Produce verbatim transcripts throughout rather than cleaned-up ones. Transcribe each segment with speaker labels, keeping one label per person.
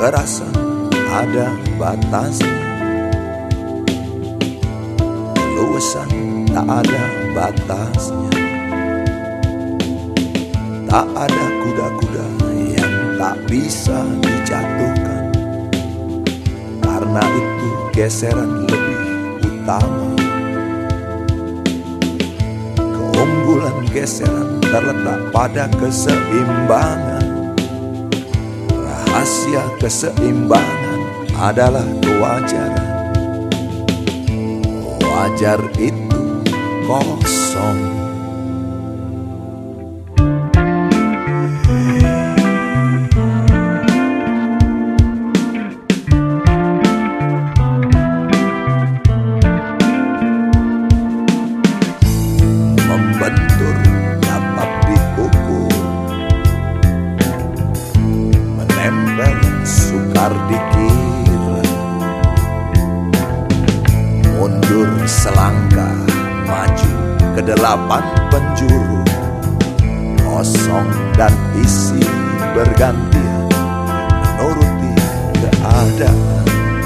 Speaker 1: Kekerasan ada batasnya, keluasan tak ada batasnya. Tak ada kuda-kuda yang tak bisa dijatuhkan, karena itu geseran lebih utama. Keunggulan geseran terletak pada keseimbangan. Rahasia keseimbangan adalah kewajaran. Wajar itu kosong. Membentur dapat diukur, menempel sukar dikira. Mundur selangkah, maju ke delapan penjuru. Kosong dan isi bergantian menuruti keadaan.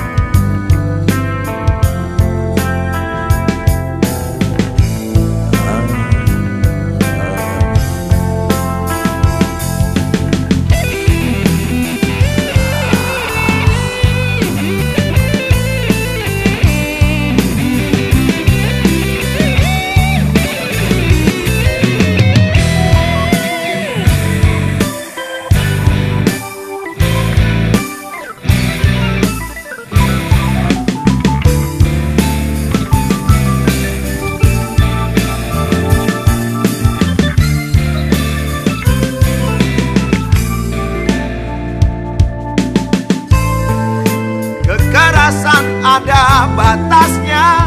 Speaker 1: Kekerasan ada batasnya,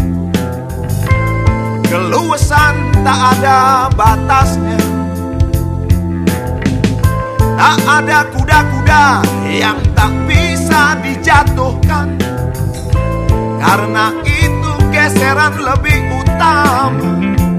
Speaker 1: keluasan tak ada batasnya. Tak ada kuda-kuda yang tak bisa dijatuhkan, karena itu geseran lebih utama.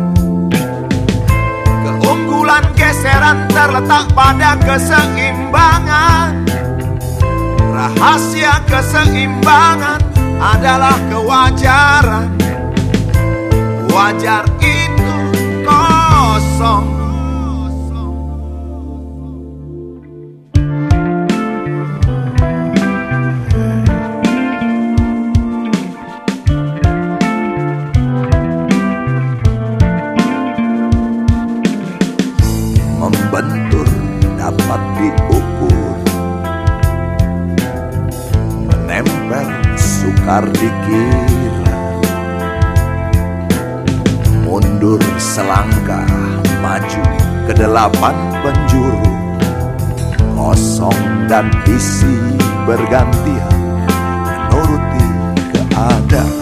Speaker 1: Keunggulan geseran terletak pada keseimbangan. Rahasia keseimbangan adalah kewajaran. Wajar itu kosong. Membentur dapat diukur, menempel sukar dikira. Mundur selangkah, maju ke delapan penjuru. Kosong dan isi bergantian menuruti keadaan.